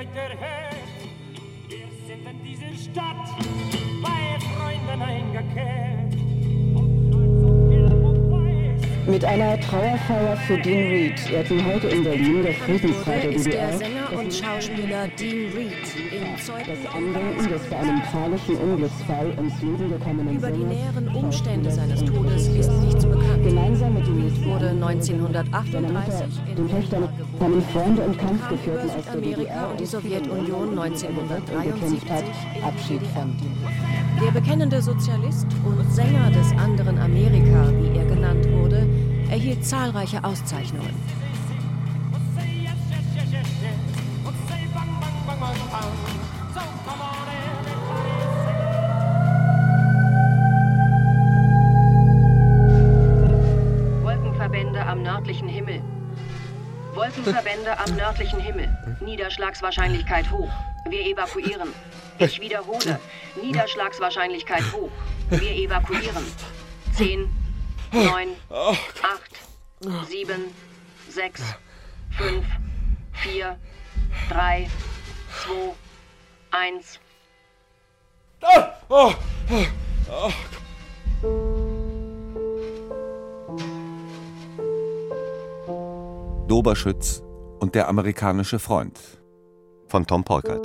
Leute hört, wir sind in dieser Stadt bei Freunden eingekehrt. Mit einer Trauerfeier für Dean Reed ehrten heute in Berlin der Friedensrat der ist DDR der Sänger und Schauspieler Dean Reed in das Andenken des bei einem tragischen Unglücksfall ums Leben gekommenen Über die Sängers, näheren Umstände Schauspielers seines und Todes ist Regisseurs. nichts bekannt. Gemeinsam mit dem Reed wurde 1938 in den Töchtern Weimar geboren. seinen Freunde und Kam über Kampfgefährten aus der Südamerika DDR und die Sowjetunion und 1973 gekämpft hat, in die Abschied DDR. von Der bekennende Sozialist und Sänger des anderen Amerika, wie er genannt wurde, erhielt zahlreiche Auszeichnungen. Wolkenverbände am nördlichen Himmel. Wolkenverbände am nördlichen Himmel. Niederschlagswahrscheinlichkeit hoch. Wir evakuieren. Ich wiederhole. Niederschlagswahrscheinlichkeit hoch. Wir evakuieren. 10, 9, 8, 7, 6, 5, 4, 3, 2, 1. Doberschütz und der amerikanische Freund von Tom Polkert.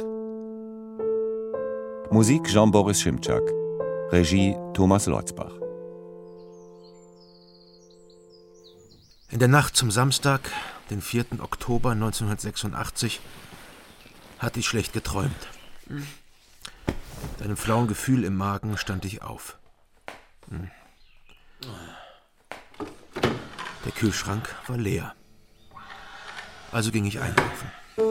Musik Jean-Boris Schimczak. Regie Thomas Lotzbach. In der Nacht zum Samstag, den 4. Oktober 1986, hatte ich schlecht geträumt. Mit einem flauen Gefühl im Magen stand ich auf. Der Kühlschrank war leer. Also ging ich einkaufen.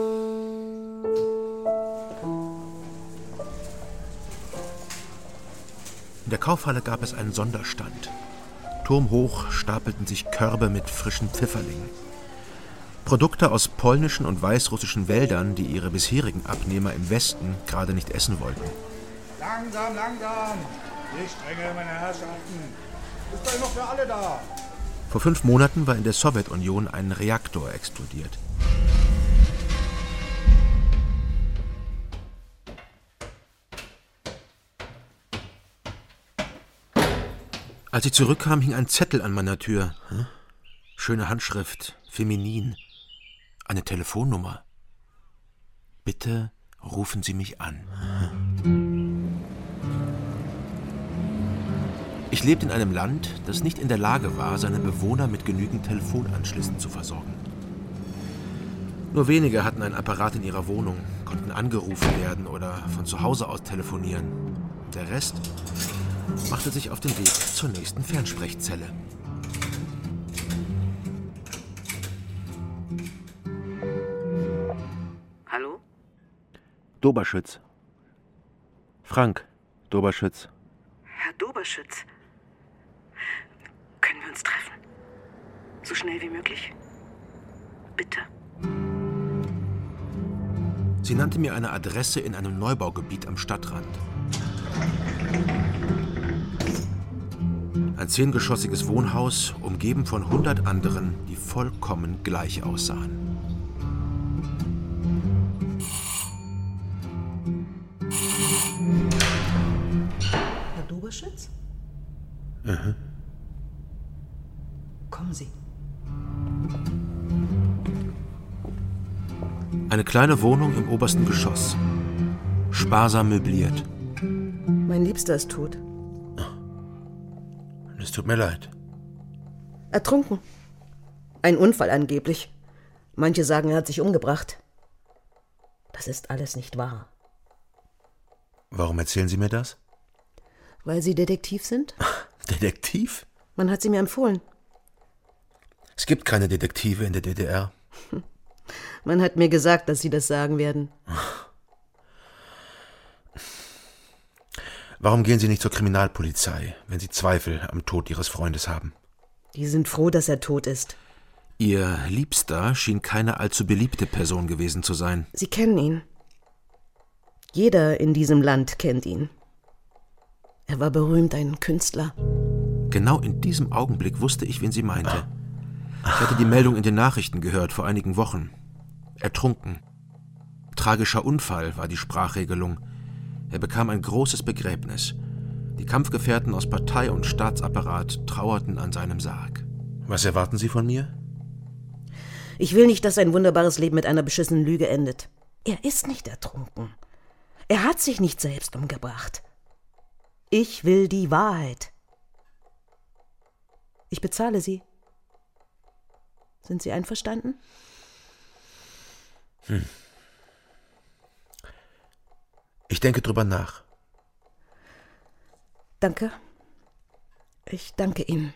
In der Kaufhalle gab es einen Sonderstand. Turmhoch stapelten sich Körbe mit frischen Pfifferlingen. Produkte aus polnischen und weißrussischen Wäldern, die ihre bisherigen Abnehmer im Westen gerade nicht essen wollten. Langsam, langsam! Die Strenge, meine Herrschaften! Ist doch noch für alle da! Vor 5 Monaten war in der Sowjetunion ein Reaktor explodiert. Als ich zurückkam, hing ein Zettel an meiner Tür. Schöne Handschrift, feminin. Eine Telefonnummer. Bitte rufen Sie mich an. Ich lebte in einem Land, das nicht in der Lage war, seine Bewohner mit genügend Telefonanschlüssen zu versorgen. Nur wenige hatten einen Apparat in ihrer Wohnung, konnten angerufen werden oder von zu Hause aus telefonieren. Der Rest machte sich auf den Weg zur nächsten Fernsprechzelle. Hallo? Doberschütz. Frank Doberschütz. Herr Doberschütz. Können wir uns treffen? So schnell wie möglich? Bitte. Sie nannte mir eine Adresse in einem Neubaugebiet am Stadtrand. Ein 10-geschossiges Wohnhaus, umgeben von 100 anderen, die vollkommen gleich aussahen. Herr Doberschütz? Mhm. Kommen Sie. Eine kleine Wohnung im obersten Geschoss. Sparsam möbliert. Mein Liebster ist tot. Es tut mir leid. Ertrunken. Ein Unfall angeblich. Manche sagen, er hat sich umgebracht. Das ist alles nicht wahr. Warum erzählen Sie mir das? Weil Sie Detektiv sind? Detektiv? Man hat sie mir empfohlen. Es gibt keine Detektive in der DDR. Man hat mir gesagt, dass Sie das sagen werden. Warum gehen Sie nicht zur Kriminalpolizei, wenn Sie Zweifel am Tod Ihres Freundes haben? Die sind froh, dass er tot ist. Ihr Liebster schien keine allzu beliebte Person gewesen zu sein. Sie kennen ihn. Jeder in diesem Land kennt ihn. Er war berühmt, ein Künstler. Genau in diesem Augenblick wusste ich, wen sie meinte. Ich hatte die Meldung in den Nachrichten gehört vor einigen Wochen. Ertrunken. tragischer Unfall war die Sprachregelung. Er bekam ein großes Begräbnis. Die Kampfgefährten aus Partei und Staatsapparat trauerten an seinem Sarg. Was erwarten Sie von mir? Ich will nicht, dass sein wunderbares Leben mit einer beschissenen Lüge endet. Er ist nicht ertrunken. Er hat sich nicht selbst umgebracht. Ich will die Wahrheit. Ich bezahle Sie. Sind Sie einverstanden? Ich denke drüber nach. Danke. Ich danke Ihnen.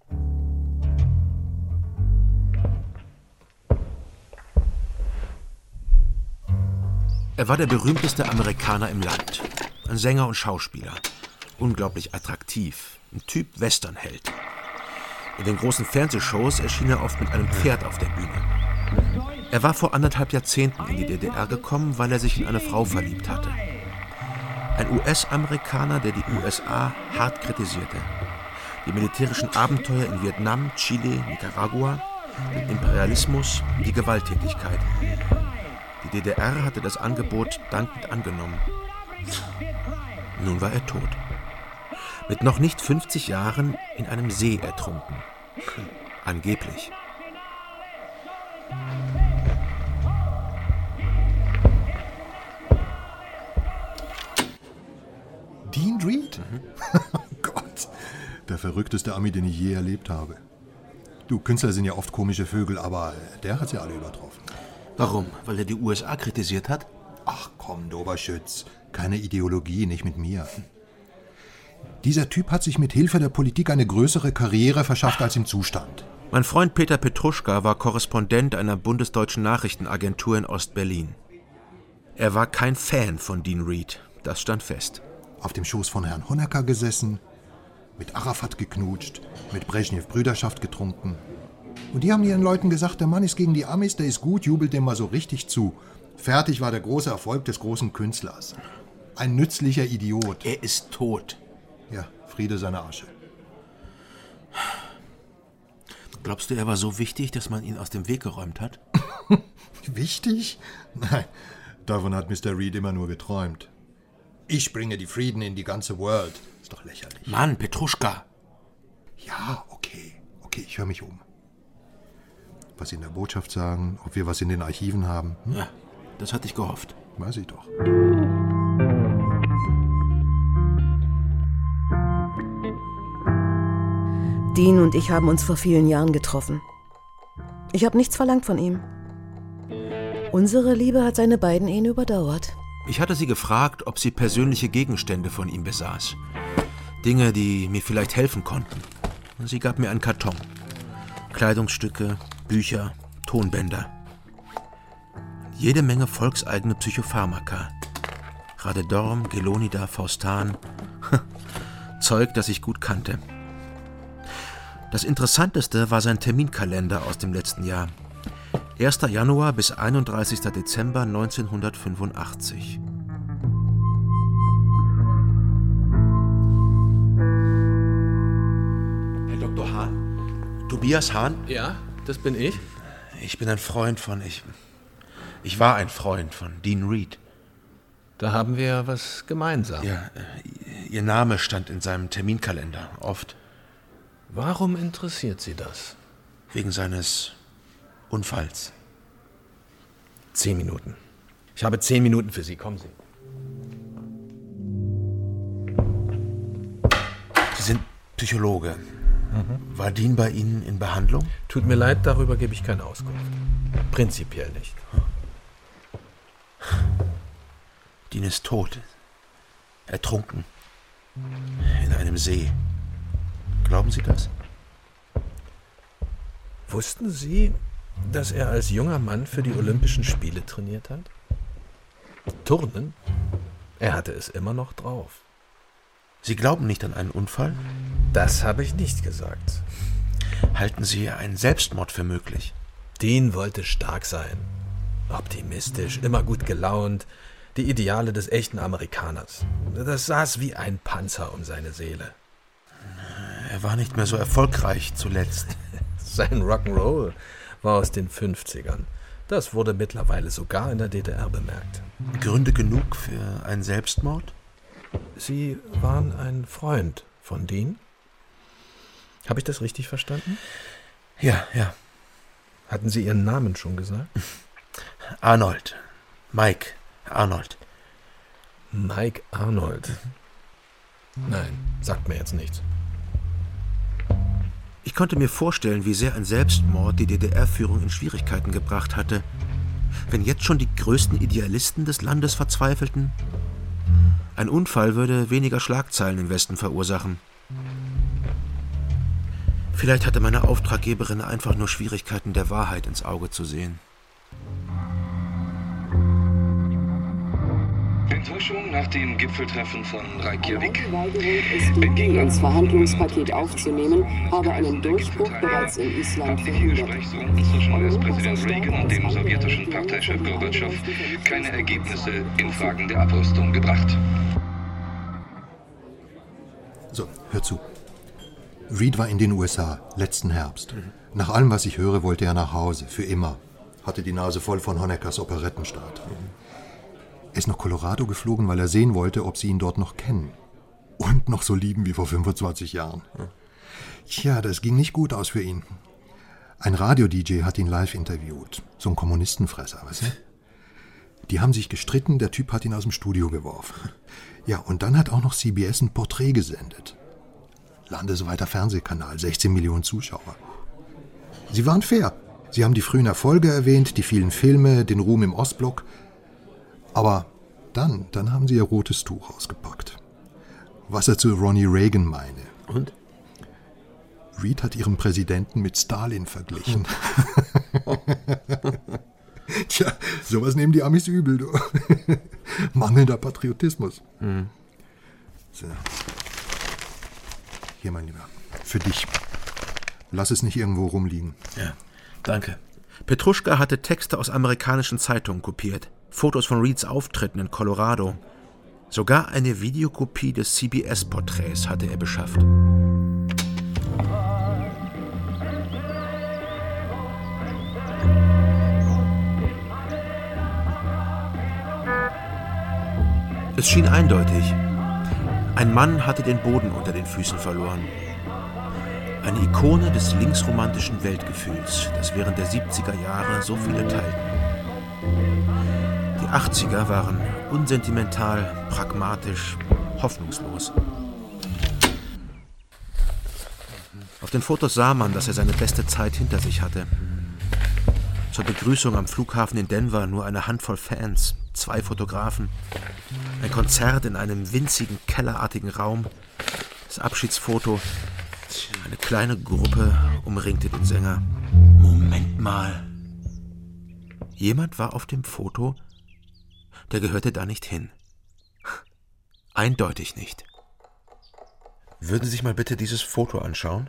Er war der berühmteste Amerikaner im Land. Ein Sänger und Schauspieler. Unglaublich attraktiv. Ein Typ Westernheld. In den großen Fernsehshows erschien er oft mit einem Pferd auf der Bühne. Er war vor 1,5 Jahrzehnten in die DDR gekommen, weil er sich in eine Frau verliebt hatte. Ein US-Amerikaner, der die USA hart kritisierte. Die militärischen Abenteuer in Vietnam, Chile, Nicaragua, den Imperialismus, die Gewalttätigkeit. Die DDR hatte das Angebot dankend angenommen. Nun war er tot. Mit noch nicht 50 Jahren in einem See ertrunken. Angeblich. Dean Reed? Oh Gott, der verrückteste Ami, den ich je erlebt habe. Du, Künstler sind ja oft komische Vögel, aber der hat sie alle übertroffen. Warum? Weil er die USA kritisiert hat? Ach komm, Doberschütz. Keine Ideologie, nicht mit mir. Dieser Typ hat sich mit Hilfe der Politik eine größere Karriere verschafft, als ihm zustand. Mein Freund Peter Petruschka war Korrespondent einer bundesdeutschen Nachrichtenagentur in Ost-Berlin. Er war kein Fan von Dean Reed, das stand fest. Auf dem Schoß von Herrn Honecker gesessen, mit Arafat geknutscht, mit Brezhnev Brüderschaft getrunken. Und die haben ihren Leuten gesagt, der Mann ist gegen die Amis, der ist gut, jubelt dem mal so richtig zu. Fertig war der große Erfolg des großen Künstlers. Ein nützlicher Idiot. Er ist tot. Ja, Friede seiner Asche. Glaubst du, er war so wichtig, dass man ihn aus dem Weg geräumt hat? Wichtig? Nein, davon hat Mr. Reed immer nur geträumt. Ich bringe die Frieden in die ganze World. Ist doch lächerlich. Mann, Petruschka. Ja, okay, ich höre mich um. Was Sie in der Botschaft sagen, ob wir was in den Archiven haben. Ja, das hatte ich gehofft. Weiß ich doch. Dean und ich haben uns vor vielen Jahren getroffen. Ich habe nichts verlangt von ihm. Unsere Liebe hat seine beiden Ehen überdauert. Ich hatte sie gefragt, ob sie persönliche Gegenstände von ihm besaß. Dinge, die mir vielleicht helfen konnten. Sie gab mir einen Karton. Kleidungsstücke, Bücher, Tonbänder. Jede Menge volkseigene Psychopharmaka. Radedorm, Gelonida, Faustan. Zeug, das ich gut kannte. Das Interessanteste war sein Terminkalender aus dem letzten Jahr. 1. Januar bis 31. Dezember 1985. Herr Dr. Hahn? Tobias Hahn? Ja, das bin ich. Ich bin ein Freund von... Ich war ein Freund von Dean Reed. Da haben wir ja was gemeinsam. Ja, Ihr Name stand in seinem Terminkalender, oft. Warum interessiert Sie das? Wegen seines Unfalls. 10 Minuten. Ich habe 10 Minuten für Sie. Kommen Sie. Sie sind Psychologe. War Dean bei Ihnen in Behandlung? Tut mir leid, darüber gebe ich keine Auskunft. Prinzipiell nicht. Dean ist tot. Ertrunken. In einem See. Glauben Sie das? Wussten Sie, dass er als junger Mann für die Olympischen Spiele trainiert hat? Turnen? Er hatte es immer noch drauf. Sie glauben nicht an einen Unfall? Das habe ich nicht gesagt. Halten Sie einen Selbstmord für möglich? Dean wollte stark sein. Optimistisch, immer gut gelaunt. Die Ideale des echten Amerikaners. Das saß wie ein Panzer um seine Seele. Er war nicht mehr so erfolgreich zuletzt. Sein Rock'n'Roll war aus den 50ern. Das wurde mittlerweile sogar in der DDR bemerkt. Gründe genug für einen Selbstmord? Sie waren ein Freund von Dean? Habe ich das richtig verstanden? Ja. Hatten Sie Ihren Namen schon gesagt? Arnold. Mike Arnold. Mike Arnold. Nein, sagt mir jetzt nichts. Ich konnte mir vorstellen, wie sehr ein Selbstmord die DDR-Führung in Schwierigkeiten gebracht hatte. Wenn jetzt schon die größten Idealisten des Landes verzweifelten. Ein Unfall würde weniger Schlagzeilen im Westen verursachen. Vielleicht hatte meine Auftraggeberin einfach nur Schwierigkeiten, der Wahrheit ins Auge zu sehen. Enttäuschung nach dem Gipfeltreffen von Reykjavik. Beginning ins Verhandlungspaket aufzunehmen, habe einen Durchbruch bereits in Island verhindert. Gesprächsrunden zwischen US-Präsident Reagan und dem sowjetischen Parteichef Gorbatschow keine Ergebnisse in Fragen der Abrüstung gebracht. So, hör zu. Reed war in den USA, letzten Herbst. Nach allem, was ich höre, wollte er nach Hause, für immer. Hatte die Nase voll von Honeckers Operettenstaat. Er ist nach Colorado geflogen, weil er sehen wollte, ob sie ihn dort noch kennen. Und noch so lieben wie vor 25 Jahren. Tja, das ging nicht gut aus für ihn. Ein Radio-DJ hat ihn live interviewt. So ein Kommunistenfresser, weißt du? Die haben sich gestritten, der Typ hat ihn aus dem Studio geworfen. Ja, und dann hat auch noch CBS ein Porträt gesendet. Landesweiter Fernsehkanal, 16 Millionen Zuschauer. Sie waren fair. Sie haben die frühen Erfolge erwähnt, die vielen Filme, den Ruhm im Ostblock. Aber dann haben sie ihr rotes Tuch ausgepackt. Was er zu Ronnie Reagan meine. Und? Reed hat ihren Präsidenten mit Stalin verglichen. Tja, sowas nehmen die Amis übel, du. Mangelnder Patriotismus. So. Hier, mein Lieber, für dich. Lass es nicht irgendwo rumliegen. Ja, danke. Petruschka hatte Texte aus amerikanischen Zeitungen kopiert. Fotos von Reeds Auftritten in Colorado. Sogar eine Videokopie des CBS-Porträts hatte er beschafft. Es schien eindeutig. Ein Mann hatte den Boden unter den Füßen verloren. Eine Ikone des linksromantischen Weltgefühls, das während der 70er Jahre so viele teilten. Die 80er waren unsentimental, pragmatisch, hoffnungslos. Auf den Fotos sah man, dass er seine beste Zeit hinter sich hatte. Zur Begrüßung am Flughafen in Denver nur eine Handvoll Fans, 2 Fotografen, ein Konzert in einem winzigen, kellerartigen Raum, das Abschiedsfoto, eine kleine Gruppe umringte den Sänger. Moment mal. Jemand war auf dem Foto, der gehörte da nicht hin. Eindeutig nicht. Würden Sie sich mal bitte dieses Foto anschauen?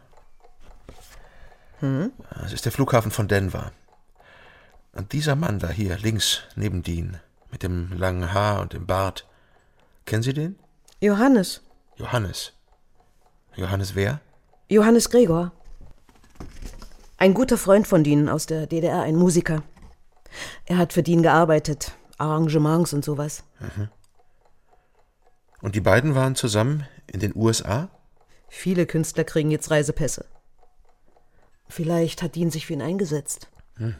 Es ist der Flughafen von Denver. Und dieser Mann da hier, links, neben Dean, mit dem langen Haar und dem Bart. Kennen Sie den? Johannes. Johannes. Johannes wer? Johannes Gregor. Ein guter Freund von Dean aus der DDR, ein Musiker. Er hat für Dean gearbeitet, Arrangements und sowas. Und die beiden waren zusammen in den USA? Viele Künstler kriegen jetzt Reisepässe. Vielleicht hat Dean sich für ihn eingesetzt.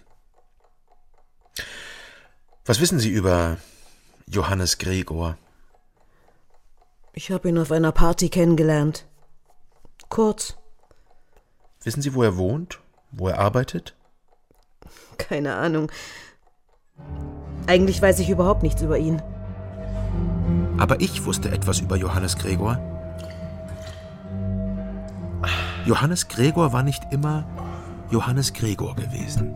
Was wissen Sie über Johannes Gregor? Ich habe ihn auf einer Party kennengelernt. Kurz. Wissen Sie, wo er wohnt? Wo er arbeitet? Keine Ahnung. Eigentlich weiß ich überhaupt nichts über ihn. Aber ich wusste etwas über Johannes Gregor. Johannes Gregor war nicht immer Johannes Gregor gewesen.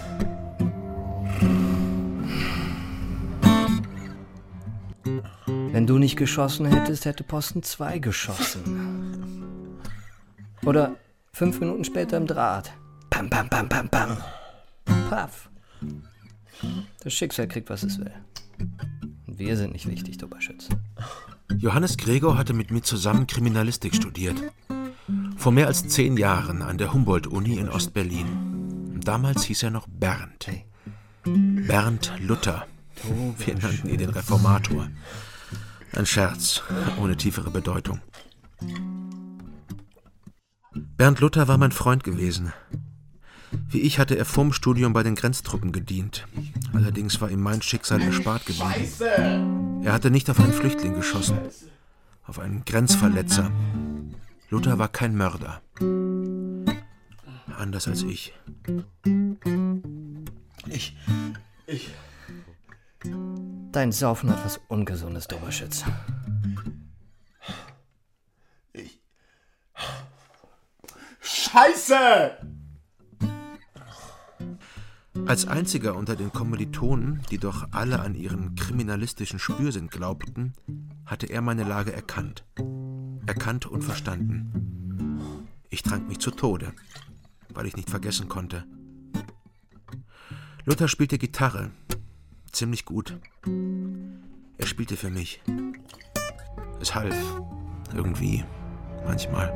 Wenn du nicht geschossen hättest, hätte Posten 2 geschossen. Oder 5 Minuten später im Draht. Pam, pam, pam, pam, pam. Paff. Das Schicksal kriegt, was es will. Und wir sind nicht wichtig, du Oberschütze. Johannes Gregor hatte mit mir zusammen Kriminalistik studiert. Vor mehr als 10 Jahren an der Humboldt-Uni in Ostberlin. Damals hieß er noch Bernd. Hey, Bernd Luther. Wir nannten ihn den Reformator. Ein Scherz, ohne tiefere Bedeutung. Bernd Luther war mein Freund gewesen. Wie ich hatte er vorm Studium bei den Grenztruppen gedient. Allerdings war ihm mein Schicksal erspart geblieben. Er hatte nicht auf einen Flüchtling geschossen, auf einen Grenzverletzer. Luther war kein Mörder. Anders als ich. Dein Saufen hat was Ungesundes, Doberschütz. Scheiße! Als einziger unter den Kommilitonen, die doch alle an ihren kriminalistischen Spürsinn glaubten, hatte er meine Lage erkannt. Erkannt und verstanden. Ich trank mich zu Tode, weil ich nicht vergessen konnte. Luther spielte Gitarre. Ziemlich gut. Er spielte für mich. Es half. Irgendwie. Manchmal.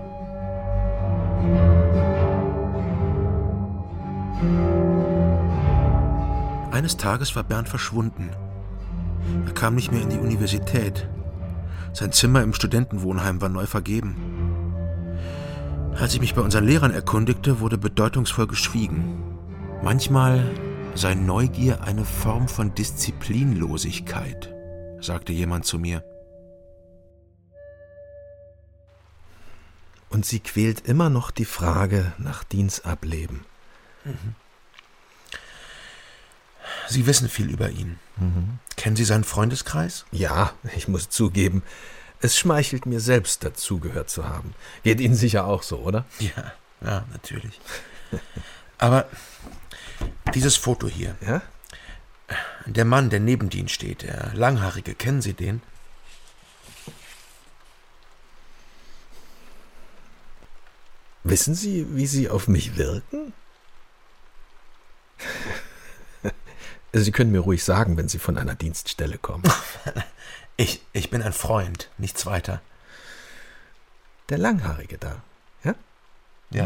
Eines Tages war Bernd verschwunden. Er kam nicht mehr in die Universität. Sein Zimmer im Studentenwohnheim war neu vergeben. Als ich mich bei unseren Lehrern erkundigte, wurde bedeutungsvoll geschwiegen. Manchmal sei Neugier eine Form von Disziplinlosigkeit, sagte jemand zu mir. Und sie quält immer noch die Frage nach Dienstableben. Sie wissen viel über ihn. Kennen Sie seinen Freundeskreis? Ja, ich muss zugeben, es schmeichelt mir selbst, dazugehört zu haben. Geht Ihnen sicher auch so, oder? Ja, natürlich. Aber dieses Foto hier. Ja? Der Mann, der neben Ihnen steht, der Langhaarige, kennen Sie den? Wissen Sie, wie Sie auf mich wirken? Sie können mir ruhig sagen, wenn Sie von einer Dienststelle kommen. Ich bin ein Freund, nichts weiter. Der Langhaarige da, ja? Ja.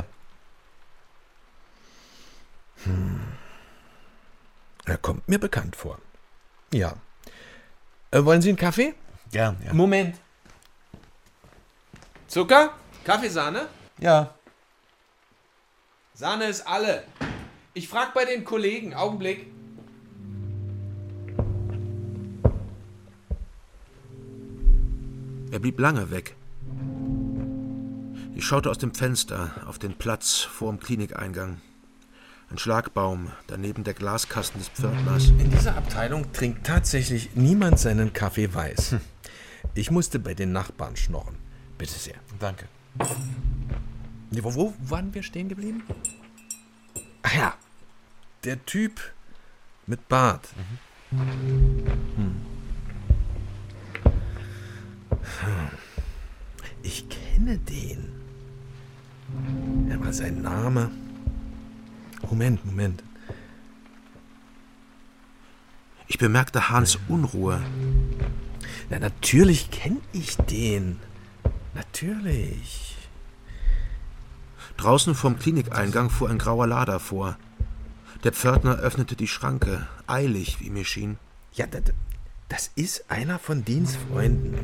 Er kommt mir bekannt vor. Ja. Wollen Sie einen Kaffee? Gern, ja. Moment. Zucker? Kaffeesahne? Ja. Sahne ist alle. Ich frag bei den Kollegen. Augenblick. Er blieb lange weg. Ich schaute aus dem Fenster auf den Platz vor dem Klinikeingang. Ein Schlagbaum, daneben der Glaskasten des Pförtners. In dieser Abteilung trinkt tatsächlich niemand seinen Kaffee weiß. Ich musste bei den Nachbarn schnorren. Bitte sehr. Danke. Wo waren wir stehen geblieben? Ach ja, der Typ mit Bart. Ich kenne den. Er war sein Name. Moment. Ich bemerkte Hans Unruhe. Na, natürlich kenne ich den. Natürlich. Draußen vorm Klinikeingang fuhr ein grauer Lader vor. Der Pförtner öffnete die Schranke, eilig, wie mir schien. Ja, das ist einer von Deans Freunden.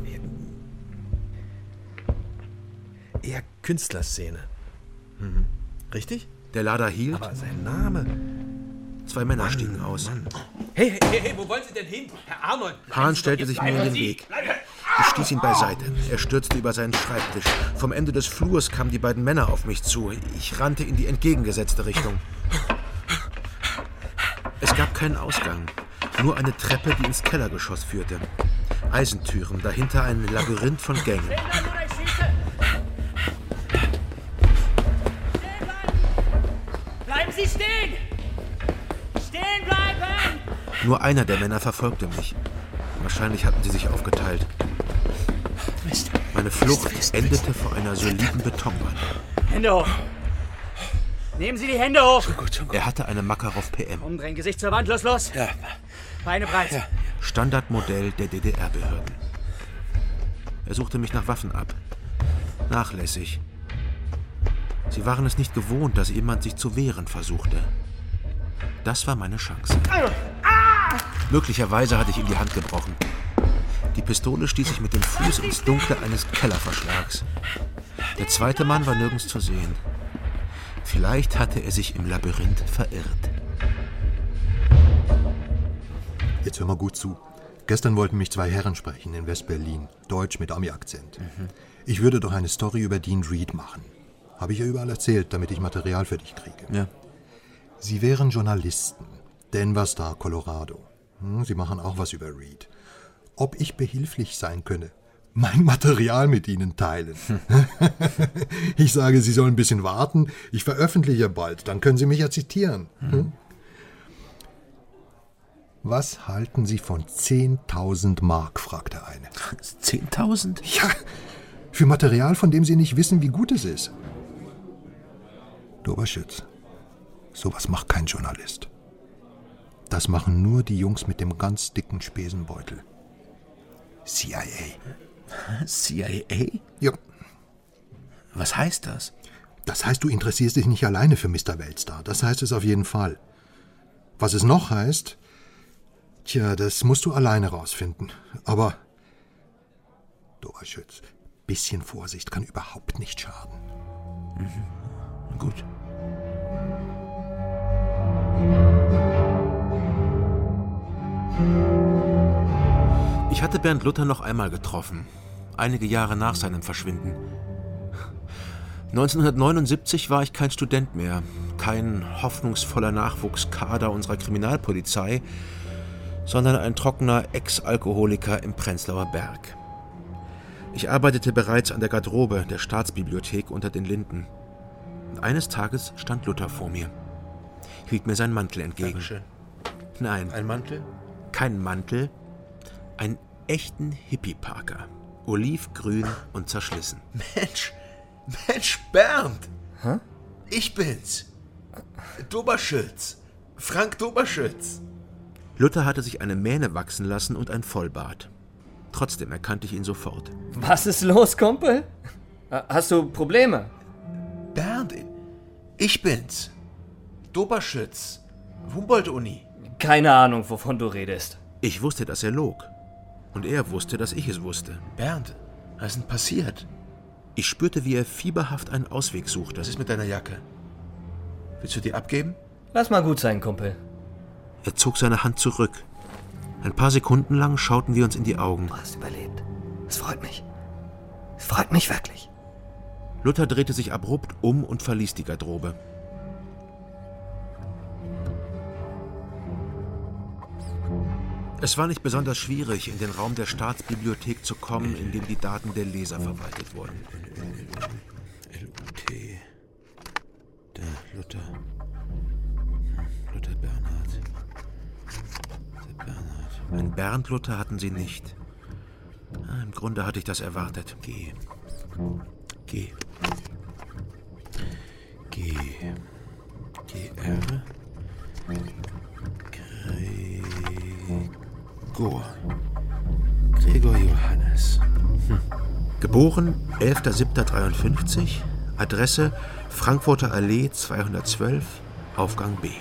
Eher Künstlerszene. Richtig? Der Lader hielt. Aber sein Name... 2 Männer stiegen aus. Hey, wo wollen Sie denn hin? Herr Arnold! Hahn stellte sich mir in den Weg. Ich stieß ihn beiseite. Er stürzte über seinen Schreibtisch. Vom Ende des Flurs kamen die beiden Männer auf mich zu. Ich rannte in die entgegengesetzte Richtung. Es gab keinen Ausgang. Nur eine Treppe, die ins Kellergeschoss führte. Eisentüren, dahinter ein Labyrinth von Gängen. Bleiben Sie stehen! Stehen bleiben! Nur einer der Männer verfolgte mich. Wahrscheinlich hatten sie sich aufgeteilt. Meine Flucht endete vor einer soliden Betonwand. Hände hoch! Nehmen Sie die Hände hoch! Schon gut. Er hatte eine Makarov PM. Umdrehen, Gesicht zur Wand, los! Ja. Beine breit. Ja. Standardmodell der DDR-Behörden. Er suchte mich nach Waffen ab. Nachlässig. Sie waren es nicht gewohnt, dass jemand sich zu wehren versuchte. Das war meine Chance. Möglicherweise hatte ich ihm die Hand gebrochen. Die Pistole stieß ich mit dem Fuß ins Dunkle eines Kellerverschlags. Der zweite Mann war nirgends zu sehen. Vielleicht hatte er sich im Labyrinth verirrt. Jetzt hör mal gut zu. Gestern wollten mich 2 Herren sprechen in West-Berlin. Deutsch mit Ami-Akzent. Ich würde doch eine Story über Dean Reed machen. Habe ich ja überall erzählt, damit ich Material für dich kriege. Ja. Sie wären Journalisten. Denver Star, Colorado. Sie machen auch was über Reed. Ob ich behilflich sein könne? Mein Material mit Ihnen teilen. Ich sage, Sie sollen ein bisschen warten. Ich veröffentliche bald. Dann können Sie mich ja zitieren. Was halten Sie von 10.000 Mark, fragt der eine. 10.000? Ja, für Material, von dem Sie nicht wissen, wie gut es ist. Doberschütz, sowas macht kein Journalist. Das machen nur die Jungs mit dem ganz dicken Spesenbeutel. CIA. CIA? Ja. Was heißt das? Das heißt, du interessierst dich nicht alleine für Mr. Weltstar. Das heißt es auf jeden Fall. Was es noch heißt, tja, das musst du alleine rausfinden. Aber, Doberschütz, bisschen Vorsicht kann überhaupt nicht schaden. Gut. Ich hatte Bernd Luther noch einmal getroffen, einige Jahre nach seinem Verschwinden. 1979 war ich kein Student mehr, kein hoffnungsvoller Nachwuchskader unserer Kriminalpolizei, sondern ein trockener Ex-Alkoholiker im Prenzlauer Berg. Ich arbeitete bereits an der Garderobe der Staatsbibliothek unter den Linden. Und eines Tages stand Luther vor mir, hielt mir seinen Mantel entgegen. Dankeschön. Nein. Ein Mantel? Kein Mantel, einen echten Hippie-Parker. Olivgrün und zerschlissen. Mensch, Bernd! Hä? Ich bin's. Doberschütz. Frank Doberschütz. Luther hatte sich eine Mähne wachsen lassen und ein Vollbart. Trotzdem erkannte ich ihn sofort. Was ist los, Kumpel? Hast du Probleme? Bernd, ich bin's. Doberschütz. Humboldt-Uni. Keine Ahnung, wovon du redest. Ich wusste, dass er log. Und er wusste, dass ich es wusste. Bernd, was ist denn passiert? Ich spürte, wie er fieberhaft einen Ausweg suchte. Was ist mit deiner Jacke? Willst du die abgeben? Lass mal gut sein, Kumpel. Er zog seine Hand zurück. Ein paar Sekunden lang schauten wir uns in die Augen. Du hast überlebt. Es freut mich. Es freut mich wirklich. Luther drehte sich abrupt um und verließ die Garderobe. Es war nicht besonders schwierig, in den Raum der Staatsbibliothek zu kommen, in dem die Daten der Leser verwaltet wurden. L-U-T. Der Luther. Luther Bernhard. Der Bernhard. Ein Bernd Luther hatten sie nicht. Im Grunde hatte ich das erwartet. G. R. Gregor Johannes. Geboren 11.07.53, Adresse Frankfurter Allee 212, Aufgang B.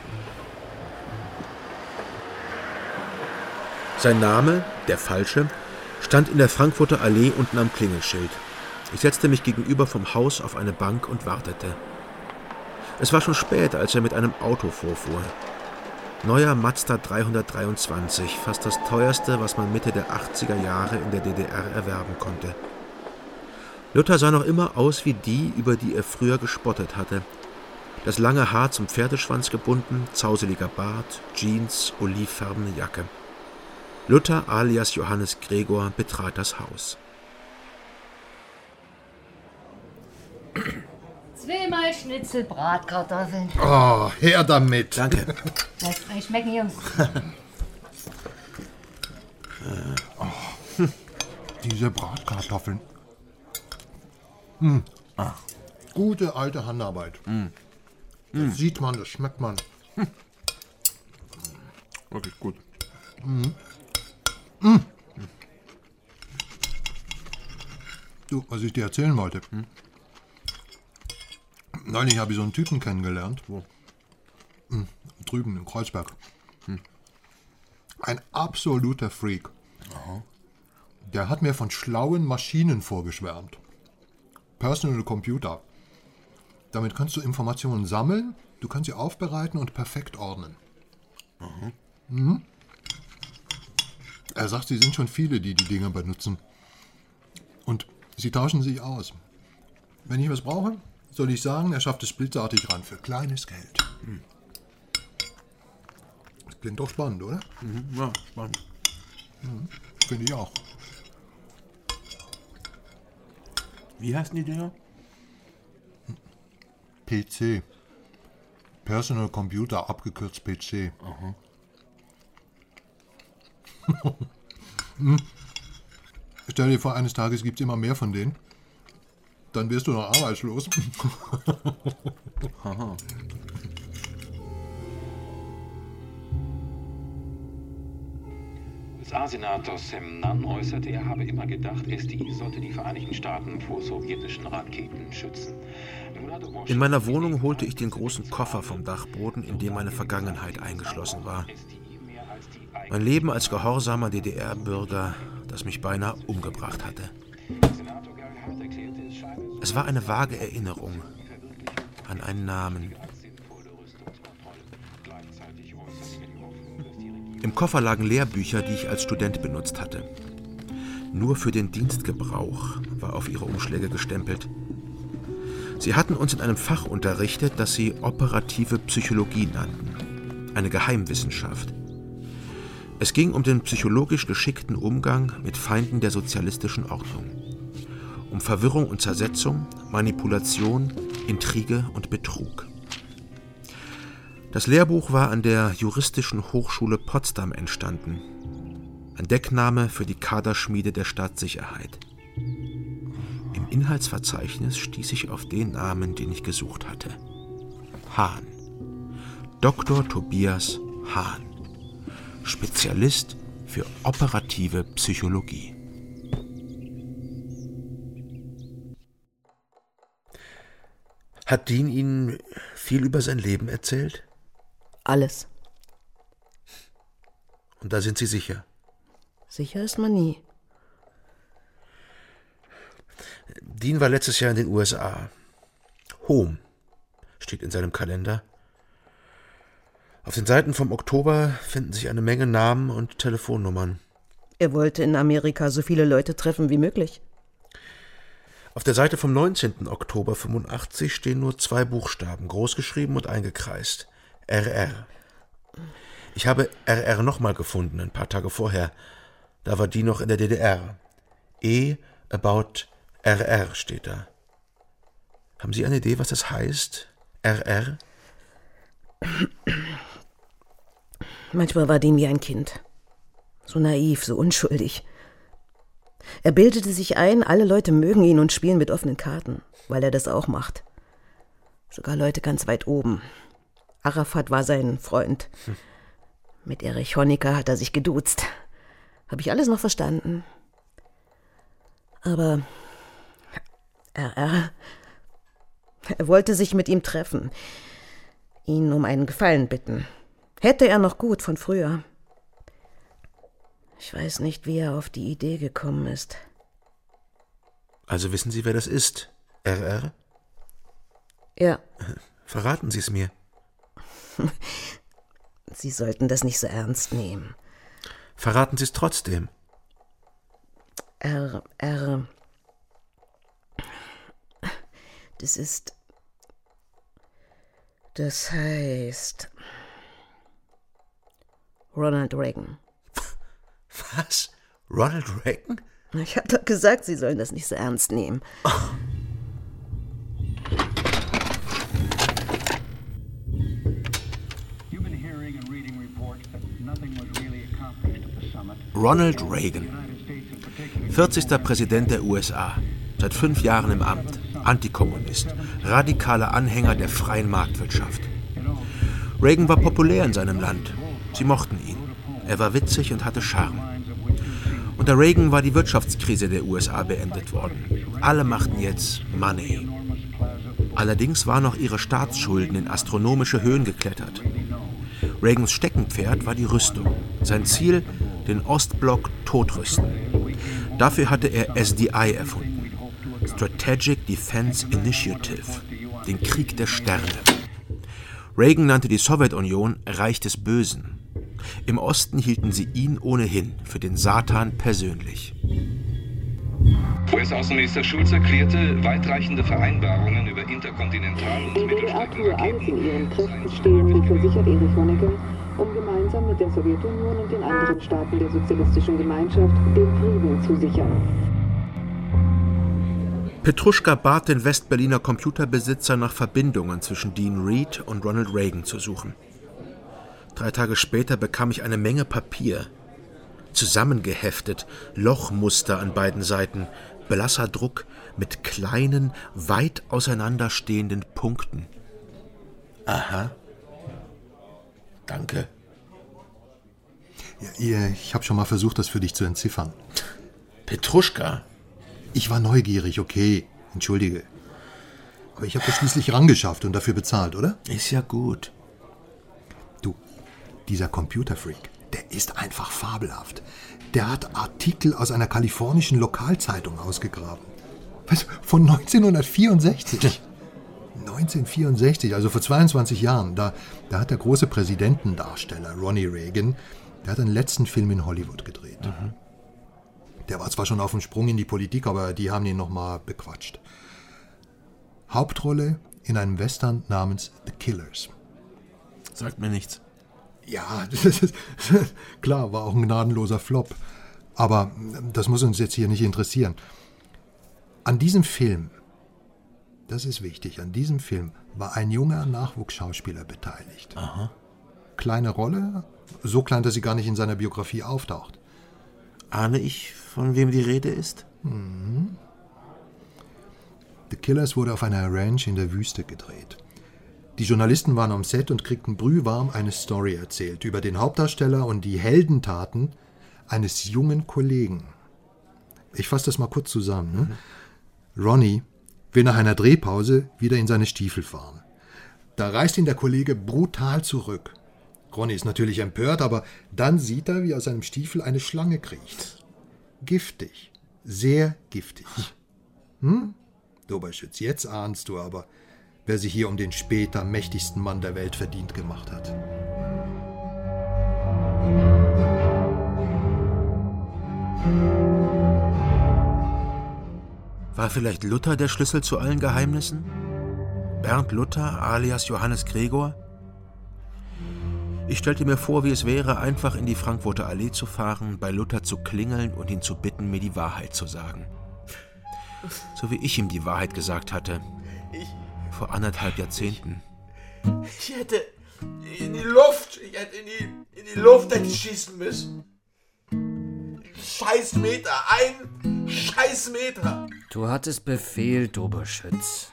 Sein Name, der falsche, stand in der Frankfurter Allee unten am Klingelschild. Ich setzte mich gegenüber vom Haus auf eine Bank und wartete. Es war schon spät, als er mit einem Auto vorfuhr. Neuer Mazda 323, fast das teuerste, was man Mitte der 80er Jahre in der DDR erwerben konnte. Luther sah noch immer aus wie die, über die er früher gespottet hatte. Das lange Haar zum Pferdeschwanz gebunden, zauseliger Bart, Jeans, olivfarbene Jacke. Luther alias Johannes Gregor betrat das Haus. Zweimal Schnitzel Bratkartoffeln. Oh, her damit. Danke. Lasst euch schmecken, Jungs. Diese Bratkartoffeln. Gute alte Handarbeit. Das sieht man, das schmeckt man. Wirklich gut. Du, was ich dir erzählen wollte. Neulich habe ich so einen Typen kennengelernt. Drüben in Kreuzberg. Ein absoluter Freak. Aha. Der hat mir von schlauen Maschinen vorgeschwärmt. Personal Computer. Damit kannst du Informationen sammeln, du kannst sie aufbereiten und perfekt ordnen. Aha. Mhm. Er sagt, sie sind schon viele, die die Dinger benutzen. Und sie tauschen sich aus. Wenn ich was brauche, soll ich sagen, er schafft es blitzartig ran für kleines Geld. Das klingt doch spannend, oder? Ja, spannend. Finde ich auch. Wie heißen die Dinger? PC. Personal Computer, abgekürzt PC. Aha. Stell dir vor, eines Tages gibt es immer mehr von denen. Dann wirst du noch arbeitslos. Aha. USA-Senator Sam Nunn äußerte, er habe immer gedacht, SDI sollte die Vereinigten Staaten vor sowjetischen Raketen schützen. In meiner Wohnung holte ich den großen Koffer vom Dachboden, in dem meine Vergangenheit eingeschlossen war. Mein Leben als gehorsamer DDR-Bürger, das mich beinahe umgebracht hatte. Es war eine vage Erinnerung an einen Namen. Im Koffer lagen Lehrbücher, die ich als Student benutzt hatte. Nur für den Dienstgebrauch war auf ihre Umschläge gestempelt. Sie hatten uns in einem Fach unterrichtet, das sie operative Psychologie nannten. Eine Geheimwissenschaft. Es ging um den psychologisch geschickten Umgang mit Feinden der sozialistischen Ordnung. Um Verwirrung und Zersetzung, Manipulation, Intrige und Betrug. Das Lehrbuch war an der Juristischen Hochschule Potsdam entstanden. Ein Deckname für die Kaderschmiede der Staatssicherheit. Im Inhaltsverzeichnis stieß ich auf den Namen, den ich gesucht hatte. Hahn. Dr. Tobias Hahn. Spezialist für operative Psychologie. Hat Dean Ihnen viel über sein Leben erzählt? Alles. Und da sind Sie sicher? Sicher ist man nie. Dean war letztes Jahr in den USA. Home steht in seinem Kalender. Auf den Seiten vom Oktober finden sich eine Menge Namen und Telefonnummern. Er wollte in Amerika so viele Leute treffen wie möglich. Auf der Seite vom 19. Oktober 85 stehen nur 2 Buchstaben, großgeschrieben und eingekreist. RR. Ich habe RR nochmal gefunden, ein paar Tage vorher. Da war die noch in der DDR. E about RR steht da. Haben Sie eine Idee, was das heißt? RR? Manchmal war Dean wie ein Kind. So naiv, so unschuldig. Er bildete sich ein, alle Leute mögen ihn und spielen mit offenen Karten, weil er das auch macht. Sogar Leute ganz weit oben. Arafat war sein Freund. Mit Erich Honecker hat er sich geduzt. Habe ich alles noch verstanden. Aber er wollte sich mit ihm treffen, ihn um einen Gefallen bitten. Hätte er noch gut von früher. Ich weiß nicht, wie er auf die Idee gekommen ist. Also wissen Sie, wer das ist? RR? Ja. Verraten Sie es mir. Sie sollten das nicht so ernst nehmen. Verraten Sie es trotzdem. Das heißt Ronald Reagan. Was? Ronald Reagan? Ich habe doch gesagt, Sie sollen das nicht so ernst nehmen. Oh. Ronald Reagan, 40. Präsident der USA, seit 5 Jahren im Amt, Antikommunist, radikaler Anhänger der freien Marktwirtschaft. Reagan war populär in seinem Land. Sie mochten ihn. Er war witzig und hatte Charme. Unter Reagan war die Wirtschaftskrise der USA beendet worden. Alle machten jetzt Money. Allerdings waren auch ihre Staatsschulden in astronomische Höhen geklettert. Reagans Steckenpferd war die Rüstung. Sein Ziel, den Ostblock totrüsten. Dafür hatte er SDI erfunden. Strategic Defense Initiative. Den Krieg der Sterne. Reagan nannte die Sowjetunion Reich des Bösen. Im Osten hielten sie ihn ohnehin für den Satan persönlich. US-Außenminister Schulz erklärte, weitreichende Vereinbarungen über Interkontinental- und Die DDR tue alles in ihren Kräften Stehende, versichert Erich Honecker, um gemeinsam mit der Sowjetunion und den anderen Staaten der sozialistischen Gemeinschaft den Frieden zu sichern. Petruschka bat den Westberliner Computerbesitzer nach Verbindungen zwischen Dean Reed und Ronald Reagan zu suchen. 3 Tage später bekam ich eine Menge Papier. Zusammengeheftet, Lochmuster an beiden Seiten, blasser Druck mit kleinen, weit auseinanderstehenden Punkten. Aha. Danke. Ja, ich habe schon mal versucht, das für dich zu entziffern. Petruschka? Ich war neugierig, okay. Entschuldige. Aber ich habe das schließlich rangeschafft und dafür bezahlt, oder? Ist ja gut. Du, dieser Computerfreak, der ist einfach fabelhaft. Der hat Artikel aus einer kalifornischen Lokalzeitung ausgegraben. Was? Von 1964? 1964, also vor 22 Jahren. Da hat der große Präsidentendarsteller Ronnie Reagan, der hat den letzten Film in Hollywood gedreht. Mhm. Der war zwar schon auf dem Sprung in die Politik, aber die haben ihn nochmal bequatscht. Hauptrolle in einem Western namens The Killers. Sagt mir nichts. Ja, klar, war auch ein gnadenloser Flop. Aber das muss uns jetzt hier nicht interessieren. An diesem Film, das ist wichtig, an diesem Film war ein junger Nachwuchsschauspieler beteiligt. Aha. Kleine Rolle, so klein, dass sie gar nicht in seiner Biografie auftaucht. Ahne ich, von wem die Rede ist? Mhm. The Killers wurde auf einer Ranch in der Wüste gedreht. Die Journalisten waren am Set und kriegten brühwarm eine Story erzählt über den Hauptdarsteller und die Heldentaten eines jungen Kollegen. Ich fasse das mal kurz zusammen. Ne? Ronnie will nach einer Drehpause wieder in seine Stiefel fahren. Da reißt ihn der Kollege brutal zurück. Ronnie ist natürlich empört, aber dann sieht er, wie aus seinem Stiefel eine Schlange kriecht. Giftig. Sehr giftig. Doberschütz, jetzt ahnst du aber, wer sich hier um den später mächtigsten Mann der Welt verdient gemacht hat. War vielleicht Luther der Schlüssel zu allen Geheimnissen? Bernd Luther alias Johannes Gregor? Ich stellte mir vor, wie es wäre, einfach in die Frankfurter Allee zu fahren, bei Luther zu klingeln und ihn zu bitten, mir die Wahrheit zu sagen. So wie ich ihm die Wahrheit gesagt hatte. Vor 1,5 Jahrzehnten. Ich hätte in die Luft hätte ich schießen müssen. Scheiß Meter, ein Scheiß Meter. Du hattest Befehl, Doberschütz.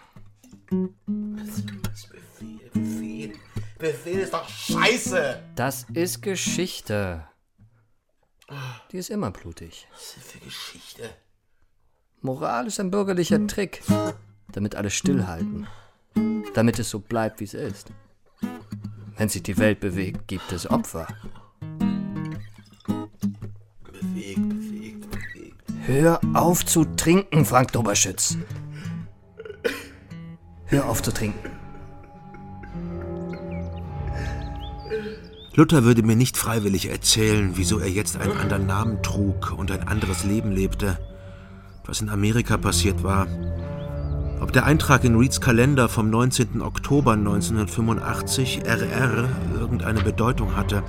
Was Befehl? Befehl ist doch Scheiße. Das ist Geschichte. Die ist immer blutig. Was ist denn für Geschichte? Moral ist ein bürgerlicher Trick, damit alle stillhalten. Damit es so bleibt, wie es ist. Wenn sich die Welt bewegt, gibt es Opfer. Bewegt. Hör auf zu trinken, Frank Doberschütz. Hör auf zu trinken. Luther würde mir nicht freiwillig erzählen, wieso er jetzt einen anderen Namen trug und ein anderes Leben lebte, was in Amerika passiert war. Ob der Eintrag in Reeds Kalender vom 19. Oktober 1985 RR irgendeine Bedeutung hatte.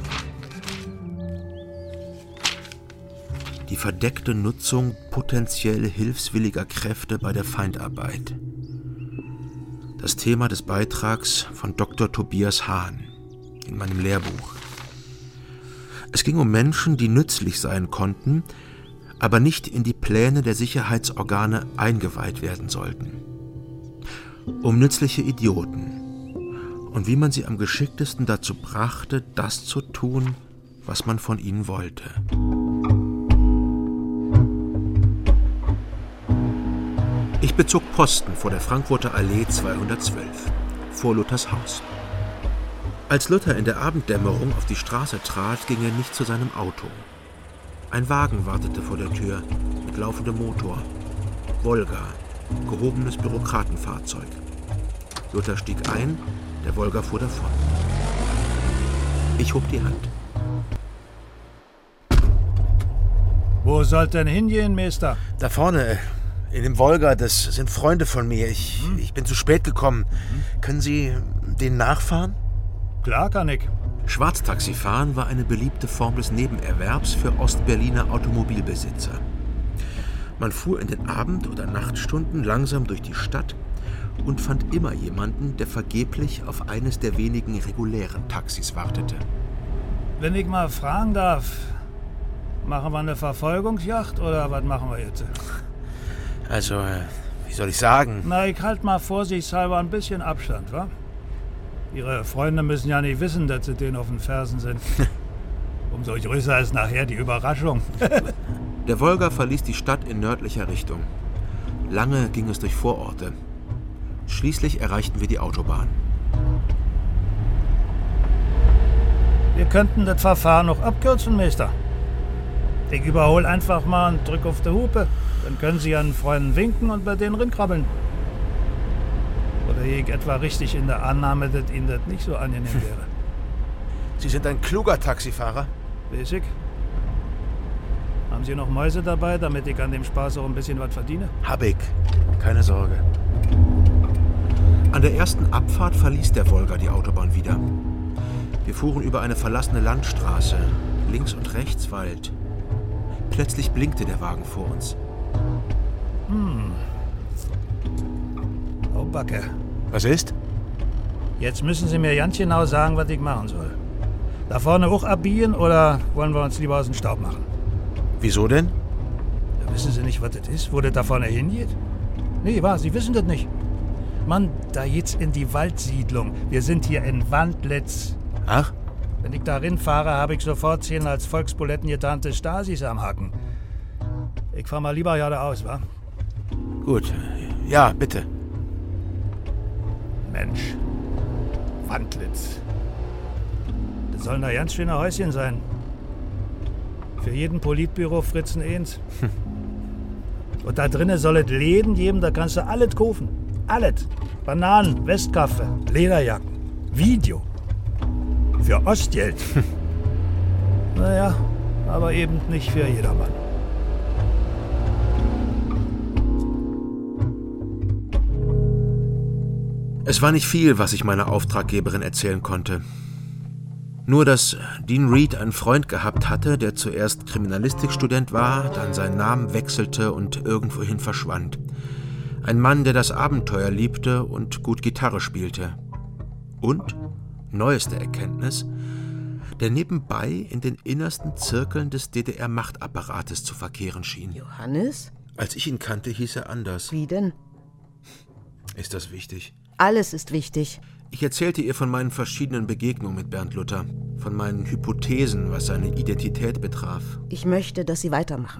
Die verdeckte Nutzung potenziell hilfswilliger Kräfte bei der Feindarbeit. Das Thema des Beitrags von Dr. Tobias Hahn in meinem Lehrbuch. Es ging um Menschen, die nützlich sein konnten, aber nicht in die Pläne der Sicherheitsorgane eingeweiht werden sollten. Um nützliche Idioten und wie man sie am geschicktesten dazu brachte, das zu tun, was man von ihnen wollte. Ich Ich bezog Posten vor der Frankfurter Allee 212, vor Luthers Haus. Als Luther in der Abenddämmerung auf die Straße trat, ging er nicht zu seinem Auto. Ein Wagen wartete vor der Tür mit laufendem Motor. Wolga, gehobenes Bürokratenfahrzeug. Luther stieg ein, der Wolga fuhr davon. Ich hob die Hand. Wo sollt denn hingehen, Meister? Da vorne, in dem Wolga, das sind Freunde von mir. Ich bin zu spät gekommen. Können Sie denen nachfahren? Klar kann ich. Schwarztaxifahren war eine beliebte Form des Nebenerwerbs für Ostberliner Automobilbesitzer. Man fuhr in den Abend- oder Nachtstunden langsam durch die Stadt und fand immer jemanden, der vergeblich auf eines der wenigen regulären Taxis wartete. Wenn ich mal fragen darf, machen wir eine Verfolgungsjagd oder was machen wir jetzt? Also, wie soll ich sagen? Na, ich halt mal vorsichtshalber ein bisschen Abstand, wa? Ihre Freunde müssen ja nicht wissen, dass sie denen auf den Fersen sind. Umso größer ist nachher die Überraschung. Der Wolga verließ die Stadt in nördlicher Richtung. Lange ging es durch Vororte. Schließlich erreichten wir die Autobahn. Wir könnten das Verfahren noch abkürzen, Meister. Ich überhole einfach mal und drück auf die Hupe. Dann können Sie Ihren Freunden winken und bei denen rinkrabbeln. Oder ich etwa richtig in der Annahme, dass Ihnen das nicht so angenehm wäre. Sie sind ein kluger Taxifahrer. Weiß ich. Haben Sie noch Mäuse dabei, damit ich an dem Spaß auch ein bisschen was verdiene? Hab ich. Keine Sorge. An der ersten Abfahrt verließ der Wolga die Autobahn wieder. Wir fuhren über eine verlassene Landstraße. Links und rechts Wald. Plötzlich blinkte der Wagen vor uns. Oh, Backe. Was ist? Jetzt müssen Sie mir ganz genau sagen, was ich machen soll. Da vorne auch abbiegen oder wollen wir uns lieber aus dem Staub machen? Wieso denn? Ja, wissen Sie nicht, was das ist, wo das da vorne hingeht? Nee, was? Sie wissen das nicht. Mann, da geht's in die Waldsiedlung. Wir sind hier in Wandlitz. Ach? Wenn ich da fahre, habe ich sofort 10 als Volksbuletten getarnte Stasis am Haken. Ich fahr mal lieber geradeaus, wa? Gut. Ja, bitte. Mensch. Wandlitz. Das sollen da ganz schöne Häuschen sein. Für jeden Politbüro Fritzen eins. Und da drinnen soll es Läden geben, da kannst du alles kaufen. Alles. Bananen, Westkaffee, Lederjacken, Video. Für Ostgeld. Naja, aber eben nicht für jedermann. Es war nicht viel, was ich meiner Auftraggeberin erzählen konnte. Nur, dass Dean Reed einen Freund gehabt hatte, der zuerst Kriminalistikstudent war, dann seinen Namen wechselte und irgendwohin verschwand. Ein Mann, der das Abenteuer liebte und gut Gitarre spielte. Und, neueste Erkenntnis, der nebenbei in den innersten Zirkeln des DDR-Machtapparates zu verkehren schien. Johannes? Als ich ihn kannte, hieß er anders. Wie denn? Ist das wichtig? Alles ist wichtig. Ich erzählte ihr von meinen verschiedenen Begegnungen mit Bernd Luther, von meinen Hypothesen, was seine Identität betraf. Ich möchte, dass Sie weitermachen.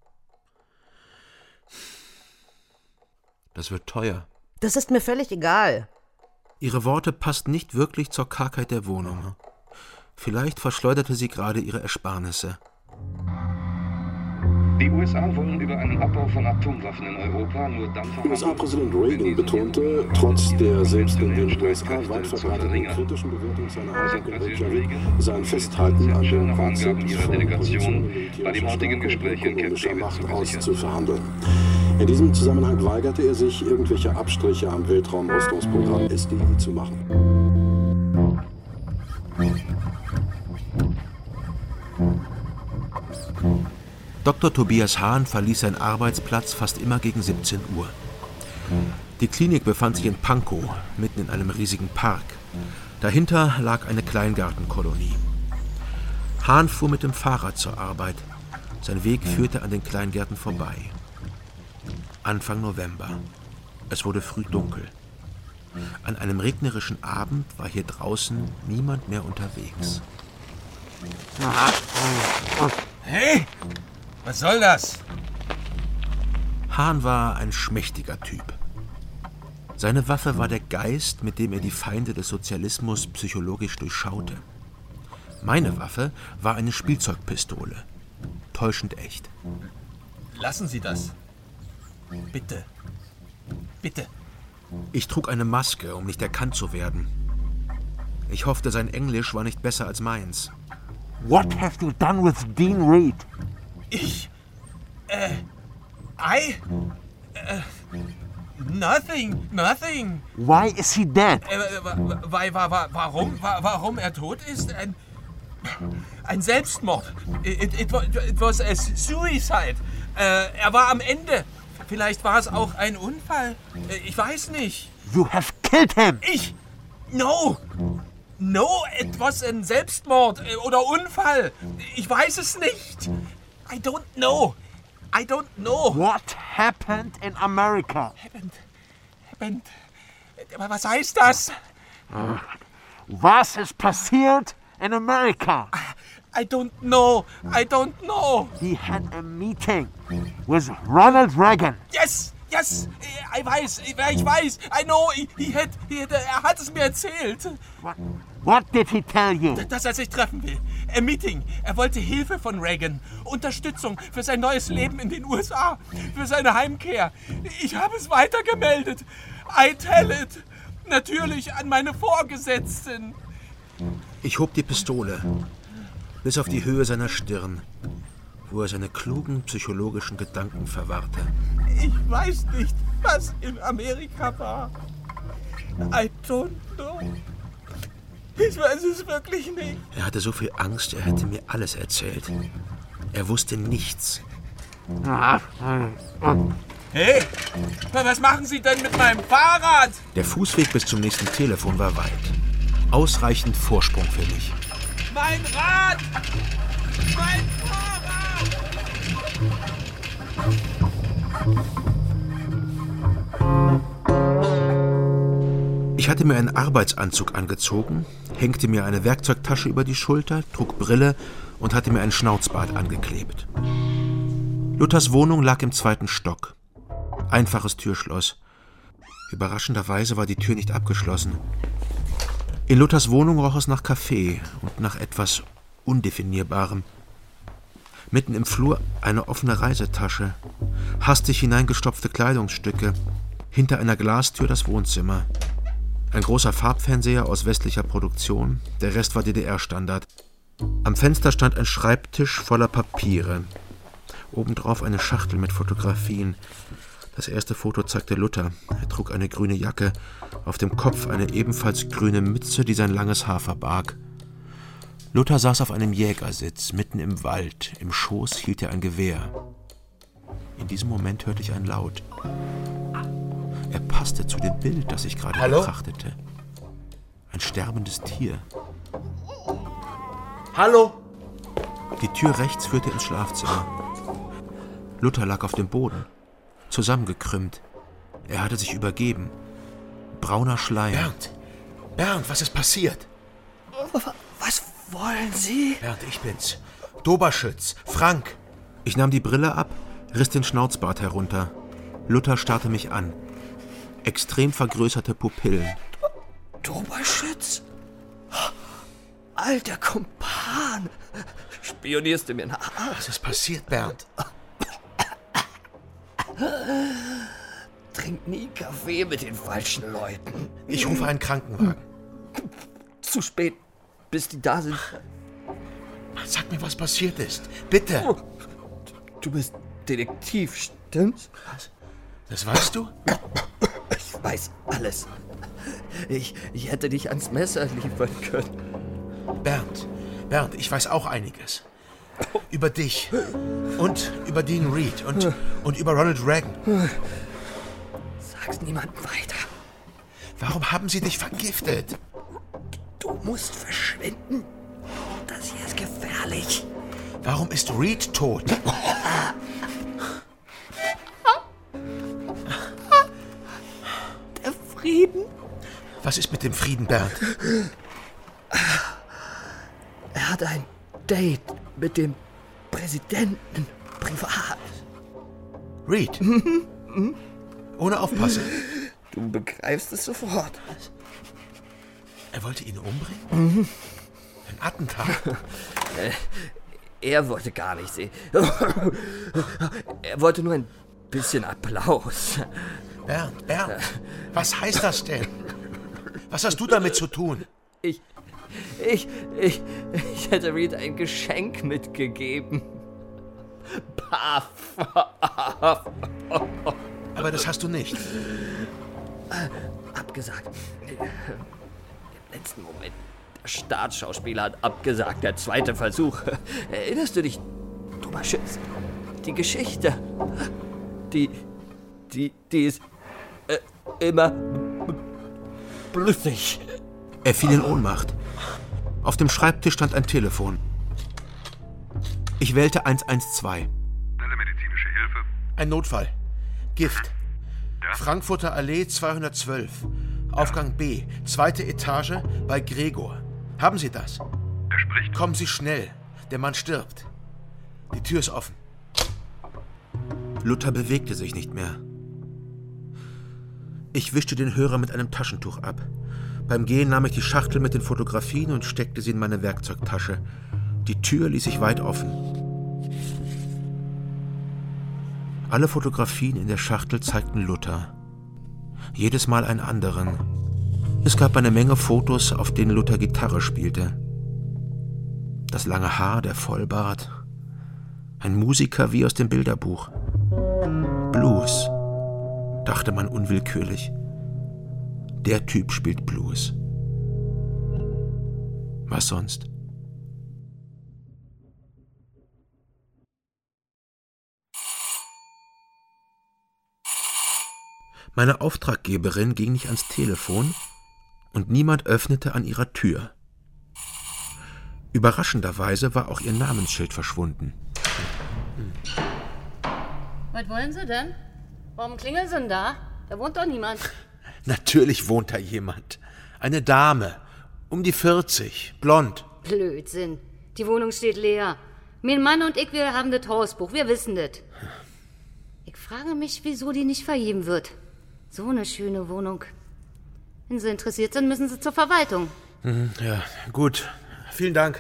Das wird teuer. Das ist mir völlig egal. Ihre Worte passten nicht wirklich zur Kargheit der Wohnung. Vielleicht verschleuderte sie gerade ihre Ersparnisse. Die USA wollen über einen Abbau von Atomwaffen in Europa nur dann verhandeln. USA-Präsident Reagan betonte, trotz der selbst in den USA weit verbreiteten kritischen Bewertung seiner Haltung in Reykjavik, sein Festhalten an dem Konzept von Positionen militärischer ökonomischer Macht auszuverhandeln. In diesem Zusammenhang weigerte er sich, irgendwelche Abstriche am Weltraumrüstungsprogramm SDI zu machen. Dr. Tobias Hahn verließ seinen Arbeitsplatz fast immer gegen 17 Uhr. Die Klinik befand sich in Pankow, mitten in einem riesigen Park. Dahinter lag eine Kleingartenkolonie. Hahn fuhr mit dem Fahrrad zur Arbeit. Sein Weg führte an den Kleingärten vorbei. Anfang November. Es wurde früh dunkel. An einem regnerischen Abend war hier draußen niemand mehr unterwegs. Hey! Was soll das? Hahn war ein schmächtiger Typ. Seine Waffe war der Geist, mit dem er die Feinde des Sozialismus psychologisch durchschaute. Meine Waffe war eine Spielzeugpistole. Täuschend echt. Lassen Sie das. Bitte. Bitte. Ich trug eine Maske, um nicht erkannt zu werden. Ich hoffte, sein Englisch war nicht besser als meins. What have you done with Dean Reed? Nothing. Why is he dead? Warum er tot ist? Ein Selbstmord. It was a suicide. Er war am Ende. Vielleicht war es auch ein Unfall. Ich weiß nicht. You have killed him. No, etwas ein Selbstmord oder Unfall. Ich weiß es nicht. I don't know. What happened in America? Happened. Was heißt das? Was ist passiert in America? I don't know. He had a meeting with Ronald Reagan. Yes. Ich weiß. I know. Er hat es mir erzählt. What did he tell you? Dass er sich treffen will. Ein Meeting. Er wollte Hilfe von Reagan. Unterstützung für sein neues Leben in den USA. Für seine Heimkehr. Ich habe es weitergemeldet. I tell it. Natürlich an meine Vorgesetzten. Ich hob die Pistole bis auf die Höhe seiner Stirn, wo er seine klugen psychologischen Gedanken verwahrte. Ich weiß nicht, was in Amerika war. I don't know. Ich weiß es wirklich nicht. Er hatte so viel Angst, er hätte mir alles erzählt. Er wusste nichts. Hey, was machen Sie denn mit meinem Fahrrad? Der Fußweg bis zum nächsten Telefon war weit. Ausreichend Vorsprung für mich. Mein Rad! Mein Fahrrad! Ich hatte mir einen Arbeitsanzug angezogen, hängte mir eine Werkzeugtasche über die Schulter, trug Brille und hatte mir ein Schnauzbart angeklebt. Luthers Wohnung lag im 2. Stock. Einfaches Türschloss. Überraschenderweise war die Tür nicht abgeschlossen. In Luthers Wohnung roch es nach Kaffee und nach etwas Undefinierbarem. Mitten im Flur eine offene Reisetasche, hastig hineingestopfte Kleidungsstücke, hinter einer Glastür das Wohnzimmer. Ein großer Farbfernseher aus westlicher Produktion, der Rest war DDR-Standard. Am Fenster stand ein Schreibtisch voller Papiere. Obendrauf eine Schachtel mit Fotografien. Das erste Foto zeigte Luther. Er trug eine grüne Jacke, auf dem Kopf eine ebenfalls grüne Mütze, die sein langes Haar verbarg. Luther saß auf einem Jägersitz, mitten im Wald. Im Schoß hielt er ein Gewehr. In diesem Moment hörte ich einen Laut. Er passte zu dem Bild, das ich gerade betrachtete. Ein sterbendes Tier. Hallo? Die Tür rechts führte ins Schlafzimmer. Luther lag auf dem Boden, zusammengekrümmt. Er hatte sich übergeben. Brauner Schleier. Bernd, was ist passiert? Was wollen Sie? Bernd, ich bin's. Doberschütz, Frank. Ich nahm die Brille ab, riss den Schnauzbart herunter. Luther starrte mich an. Extrem vergrößerte Pupillen. Doberschütz? Alter Kumpan! Spionierst du mir nach? Was ist passiert, Bernd? Trink nie Kaffee mit den falschen Leuten. Ich rufe einen Krankenwagen. Zu spät, bis die da sind. Sag mir, was passiert ist. Bitte. Du bist Detektiv, stimmt's? Was? Das weißt du? Ich weiß alles. Ich hätte dich ans Messer liefern können. Bernd, ich weiß auch einiges. Über dich. Und über Dean Reed. Und über Ronald Reagan. Sag's niemandem weiter. Warum haben sie dich vergiftet? Du musst verschwinden. Das hier ist gefährlich. Warum ist Reed tot? Der Frieden? Was ist mit dem Frieden, Bernd? Er hat ein Date mit dem Präsidenten privat. Reed. Ohne aufpassen. Du begreifst es sofort. Er wollte ihn umbringen? Ein Attentat? Er wollte gar nicht sehen. Er wollte nur ein bisschen Applaus. Bernd, was heißt das denn? Was hast du damit zu tun? Ich hätte Reed ein Geschenk mitgegeben. Paff. Aber das hast du nicht. Abgesagt. Im letzten Moment. Der Staatsschauspieler hat abgesagt. Der zweite Versuch. Erinnerst du dich, Tomaschitz? Die Geschichte. Die ist immer blüssig. Er fiel in Ohnmacht. Auf dem Schreibtisch stand ein Telefon. Ich wählte 112. Schnelle medizinische Hilfe. Ein Notfall. Gift. Ja? Frankfurter Allee 212. Aufgang B. 2. Etage bei Gregor. Haben Sie das? Er spricht. Kommen Sie schnell. Der Mann stirbt. Die Tür ist offen. Luther bewegte sich nicht mehr. Ich wischte den Hörer mit einem Taschentuch ab. Beim Gehen nahm ich die Schachtel mit den Fotografien und steckte sie in meine Werkzeugtasche. Die Tür ließ ich weit offen. Alle Fotografien in der Schachtel zeigten Luther. Jedes Mal einen anderen. Es gab eine Menge Fotos, auf denen Luther Gitarre spielte. Das lange Haar, der Vollbart. Ein Musiker wie aus dem Bilderbuch. Blues, dachte man unwillkürlich. Der Typ spielt Blues. Was sonst? Meine Auftraggeberin ging nicht ans Telefon und niemand öffnete an ihrer Tür. Überraschenderweise war auch ihr Namensschild verschwunden. Was wollen Sie denn? Warum klingeln Sie denn da? Da wohnt doch niemand. Natürlich wohnt da jemand. Eine Dame, um die 40, blond. Blödsinn. Die Wohnung steht leer. Mein Mann und ich, wir haben das Hausbuch, wir wissen das. Ich frage mich, wieso die nicht vergeben wird. So eine schöne Wohnung. Wenn Sie interessiert sind, müssen Sie zur Verwaltung. Ja, gut. Vielen Dank.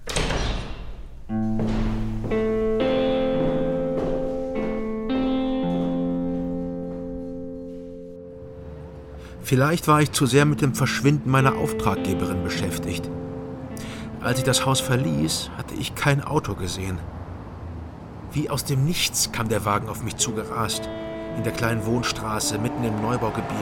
Vielleicht war ich zu sehr mit dem Verschwinden meiner Auftraggeberin beschäftigt. Als ich das Haus verließ, hatte ich kein Auto gesehen. Wie aus dem Nichts kam der Wagen auf mich zugerast, in der kleinen Wohnstraße mitten im Neubaugebiet.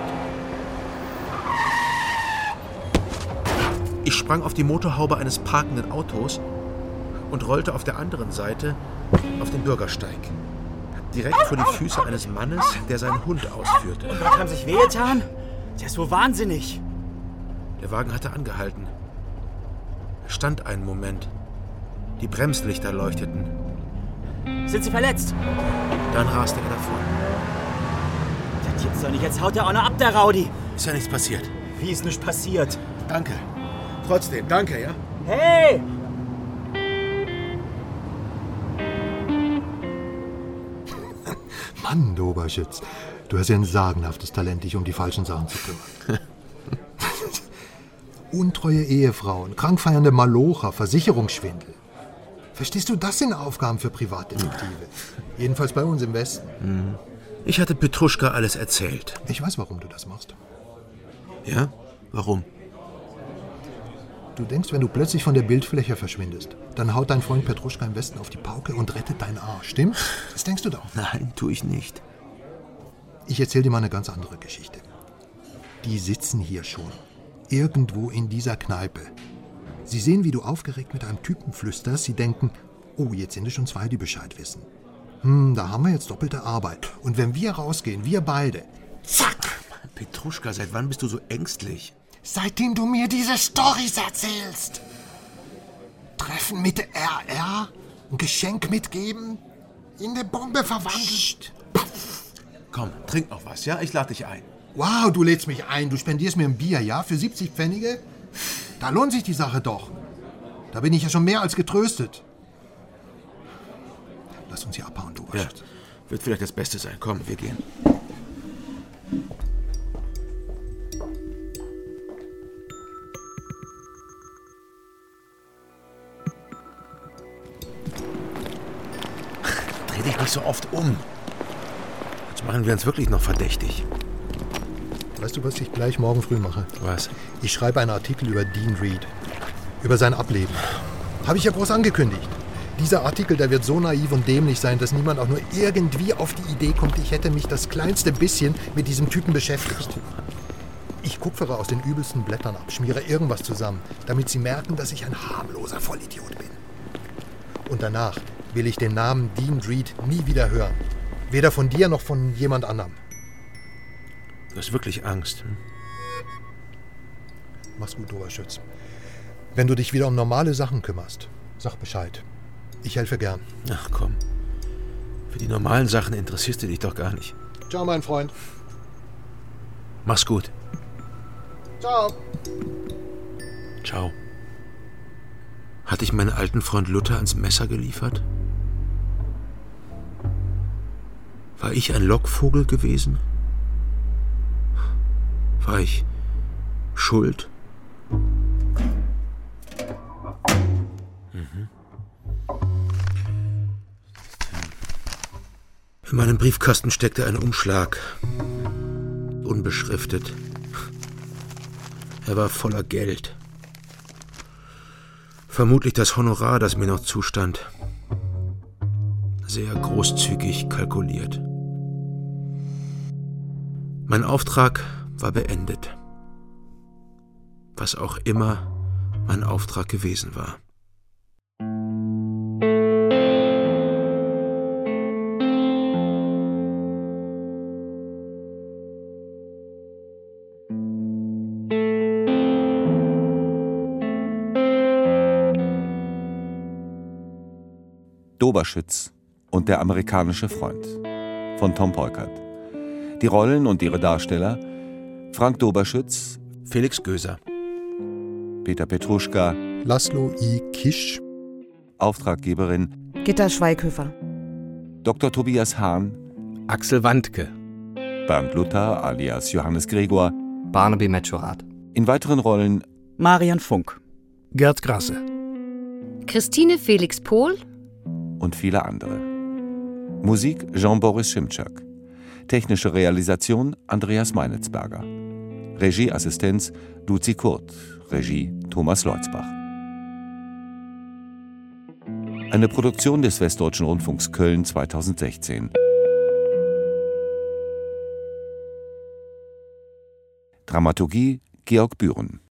Ich sprang auf die Motorhaube eines parkenden Autos und rollte auf der anderen Seite auf den Bürgersteig. Direkt vor die Füße eines Mannes, der seinen Hund ausführte. Und Gott, haben sich wehgetan? Der ist wohl wahnsinnig. Der Wagen hatte angehalten. Er stand einen Moment. Die Bremslichter leuchteten. Sind Sie verletzt? Dann raste er davon. Das gibt's doch nicht. Jetzt haut er auch noch ab, der Rowdy. Ist ja nichts passiert. Wie ist nichts passiert? Danke. Trotzdem, danke, ja? Hey! Mann, Doberschütz, du hast ja ein sagenhaftes Talent, dich um die falschen Sachen zu kümmern. Untreue Ehefrauen, krankfeiernde Malocher, Versicherungsschwindel. Verstehst du, das sind Aufgaben für Privatdetektive. Jedenfalls bei uns im Westen. Ich hatte Petruschka alles erzählt. Ich weiß, warum du das machst. Ja? Warum? Du denkst, wenn du plötzlich von der Bildfläche verschwindest, dann haut dein Freund Petruschka im Westen auf die Pauke und rettet deinen Arsch, stimmt? Das denkst du doch. Nein, tue ich nicht. Ich erzähle dir mal eine ganz andere Geschichte. Die sitzen hier schon. Irgendwo in dieser Kneipe. Sie sehen, wie du aufgeregt mit einem Typen flüsterst. Sie denken, oh, jetzt sind es schon zwei, die Bescheid wissen. Da haben wir jetzt doppelte Arbeit. Und wenn wir rausgehen, wir beide, zack! Petruschka, seit wann bist du so ängstlich? Seitdem du mir diese Storys erzählst. Treffen mit RR, ein Geschenk mitgeben, in eine Bombe verwandelt. Komm, trink noch was, ja? Ich lade dich ein. Wow, du lädst mich ein. Du spendierst mir ein Bier, ja? Für 70 Pfennige? Da lohnt sich die Sache doch. Da bin ich ja schon mehr als getröstet. Lass uns hier abhauen, du. Ja. Wird vielleicht das Beste sein. Komm, wir gehen. Dreh dich nicht so oft um. Jetzt machen wir uns wirklich noch verdächtig. Weißt du, was ich gleich morgen früh mache? Was? Ich schreibe einen Artikel über Dean Reed. Über sein Ableben. Habe ich ja groß angekündigt. Dieser Artikel, der wird so naiv und dämlich sein, dass niemand auch nur irgendwie auf die Idee kommt, ich hätte mich das kleinste bisschen mit diesem Typen beschäftigt. Ich kupfere aus den übelsten Blättern ab, schmiere irgendwas zusammen, damit sie merken, dass ich ein harmloser Vollidiot bin. Und danach will ich den Namen Dean Reed nie wieder hören. Weder von dir noch von jemand anderem. Du hast wirklich Angst, hm? Mach's gut, Oberschütz. Wenn du dich wieder um normale Sachen kümmerst, sag Bescheid. Ich helfe gern. Ach komm. Für die normalen Sachen interessierst du dich doch gar nicht. Ciao, mein Freund. Mach's gut. Ciao. Ciao. Hatte ich meinen alten Freund Luther ans Messer geliefert? War ich ein Lockvogel gewesen? War ich schuld? In meinem Briefkasten steckte ein Umschlag. Unbeschriftet. Er war voller Geld. Vermutlich das Honorar, das mir noch zustand. Sehr großzügig kalkuliert. Mein Auftrag war beendet. Was auch immer mein Auftrag gewesen war. Doberschütz und der amerikanische Freund von Tom Peukert. Die Rollen und ihre Darsteller: Frank Doberschütz, Felix Göser, Peter Petruschka, Laszlo I. Kisch, Auftraggeberin Gitta Schweighöfer, Dr. Tobias Hahn, Axel Wandke, Bernd Luther alias Johannes Gregor, Barnaby Mechorat. In weiteren Rollen Marian Funk, Gerd Grasse, Christine Felix Pohl und viele andere. Musik Jean-Boris Schimczak. Technische Realisation Andreas Meinitzberger. Regieassistenz Luzi Kurt. Regie Thomas Leutzbach. Eine Produktion des Westdeutschen Rundfunks Köln 2016. Dramaturgie Georg Bühren.